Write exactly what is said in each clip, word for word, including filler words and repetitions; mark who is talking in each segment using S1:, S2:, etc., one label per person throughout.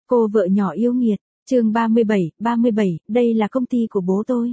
S1: Cô vợ nhỏ yêu nghiệt, chương ba mươi bảy, ba mươi bảy, đây là công ty của bố tôi.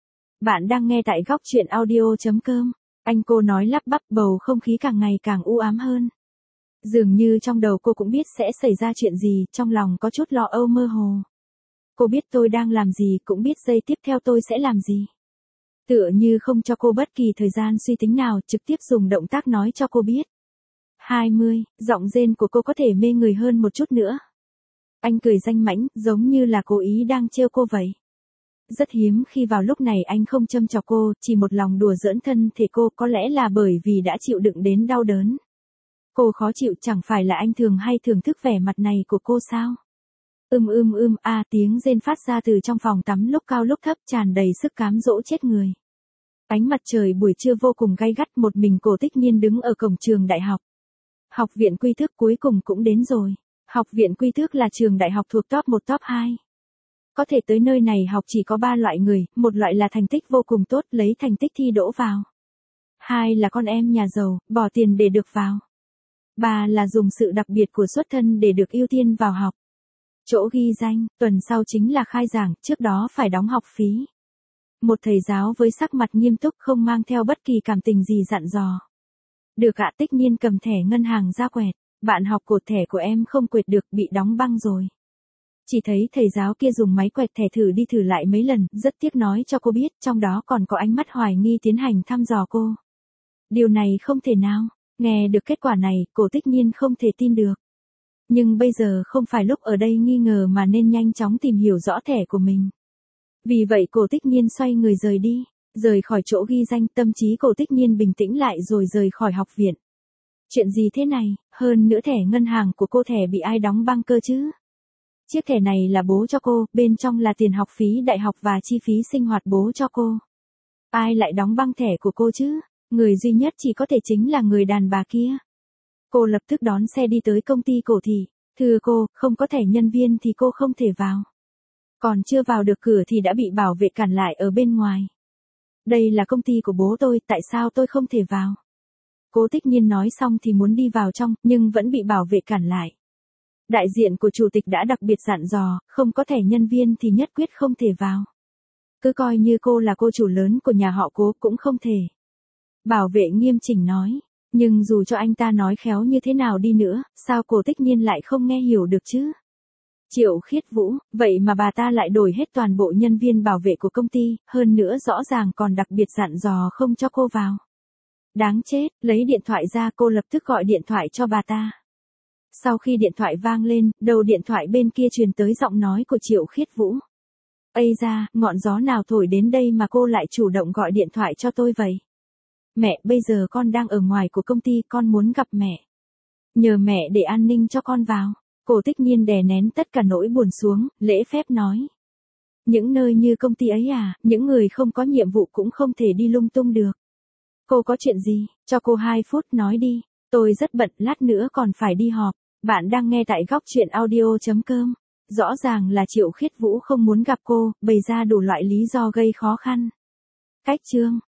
S1: Bạn đang nghe tại góc truyện audio.com. Anh cô nói lắp bắp, bầu không khí càng ngày càng u ám hơn. Dường như trong đầu cô cũng biết sẽ xảy ra chuyện gì, trong lòng có chút lo âu mơ hồ. Cô biết tôi đang làm gì, cũng biết giây tiếp theo tôi sẽ làm gì. Tựa như không cho cô bất kỳ thời gian suy tính nào, trực tiếp dùng động tác nói cho cô biết. hai mươi, giọng rên của cô có thể mê người hơn một chút nữa. Anh cười danh mãnh, giống như là cố ý đang trêu cô vậy. Rất hiếm khi vào lúc này anh không châm chọc cô, chỉ một lòng đùa giỡn thân thể cô, có lẽ là bởi vì đã chịu đựng đến đau đớn. Cô khó chịu, chẳng phải là anh thường hay thưởng thức vẻ mặt này của cô sao? Ưm ưm ưm a tiếng rên phát ra từ trong phòng tắm lúc cao lúc thấp, tràn đầy sức cám dỗ chết người. Ánh mặt trời buổi trưa vô cùng gay gắt, một mình Cổ Tích Nhiên đứng ở cổng trường đại học. Học viện Quy Tước cuối cùng cũng đến rồi. Học viện Quy Tước là trường đại học thuộc top một top hai. Có thể tới nơi này học chỉ có ba loại người, một loại là thành tích vô cùng tốt, lấy thành tích thi đỗ vào. Hai là con em nhà giàu, bỏ tiền để được vào. Ba là dùng sự đặc biệt của xuất thân để được ưu tiên vào học. Chỗ ghi danh, tuần sau chính là khai giảng, trước đó phải đóng học phí. Một thầy giáo với sắc mặt nghiêm túc, không mang theo bất kỳ cảm tình gì dặn dò. Được ạ. Tích Nhiên cầm thẻ ngân hàng ra quẹt. Bạn học cột thẻ của em không quẹt được, bị đóng băng rồi. Chỉ thấy thầy giáo kia dùng máy quẹt thẻ thử đi thử lại mấy lần, rất tiếc nói cho cô biết, trong đó còn có ánh mắt hoài nghi tiến hành thăm dò cô. Điều này không thể nào. Nghe được kết quả này, Cổ Tích Nhiên không thể tin được. Nhưng bây giờ không phải lúc ở đây nghi ngờ mà nên nhanh chóng tìm hiểu rõ thẻ của mình. Vì vậy Cổ Tích Nhiên xoay người rời đi, rời khỏi chỗ ghi danh, tâm trí Cổ Tích Nhiên bình tĩnh lại rồi rời khỏi học viện. Chuyện gì thế này, hơn nữa thẻ ngân hàng của cô thẻ bị ai đóng băng cơ chứ? Chiếc thẻ này là bố cho cô, bên trong là tiền học phí đại học và chi phí sinh hoạt bố cho cô. Ai lại đóng băng thẻ của cô chứ? Người duy nhất chỉ có thể chính là người đàn bà kia. Cô lập tức đón xe đi tới công ty Cổ Thị. Thưa cô, không có thẻ nhân viên thì cô không thể vào. Còn chưa vào được cửa thì đã bị bảo vệ cản lại ở bên ngoài. Đây là công ty của bố tôi, tại sao tôi không thể vào? Cố Tích Nhiên nói xong thì muốn đi vào trong, nhưng vẫn bị bảo vệ cản lại. Đại diện của chủ tịch đã đặc biệt dặn dò, không có thẻ nhân viên thì nhất quyết không thể vào. Cứ coi như cô là cô chủ lớn của nhà họ Cố cũng không thể. Bảo vệ nghiêm chỉnh nói, nhưng dù cho anh ta nói khéo như thế nào đi nữa, sao Cổ Tích Nhiên lại không nghe hiểu được chứ? Triệu Khiết Vũ, vậy mà bà ta lại đổi hết toàn bộ nhân viên bảo vệ của công ty, hơn nữa rõ ràng còn đặc biệt dặn dò không cho cô vào. Đáng chết, lấy điện thoại ra, cô lập tức gọi điện thoại cho bà ta. Sau khi điện thoại vang lên, đầu điện thoại bên kia truyền tới giọng nói của Triệu Khiết Vũ. Ây da, ngọn gió nào thổi đến đây mà cô lại chủ động gọi điện thoại cho tôi vậy? Mẹ, bây giờ con đang ở ngoài của công ty, con muốn gặp mẹ. Nhờ mẹ để an ninh cho con vào. Cổ Tích Nhiên đè nén tất cả nỗi buồn xuống, lễ phép nói. Những nơi như công ty ấy à, những người không có nhiệm vụ cũng không thể đi lung tung được. Cô có chuyện gì, cho cô hai phút nói đi, tôi rất bận, lát nữa còn phải đi họp. Bạn đang nghe tại góc truyện audio.com. Rõ ràng là Triệu Khiết Vũ không muốn gặp cô, bày ra đủ loại lý do gây khó khăn. Cách chương,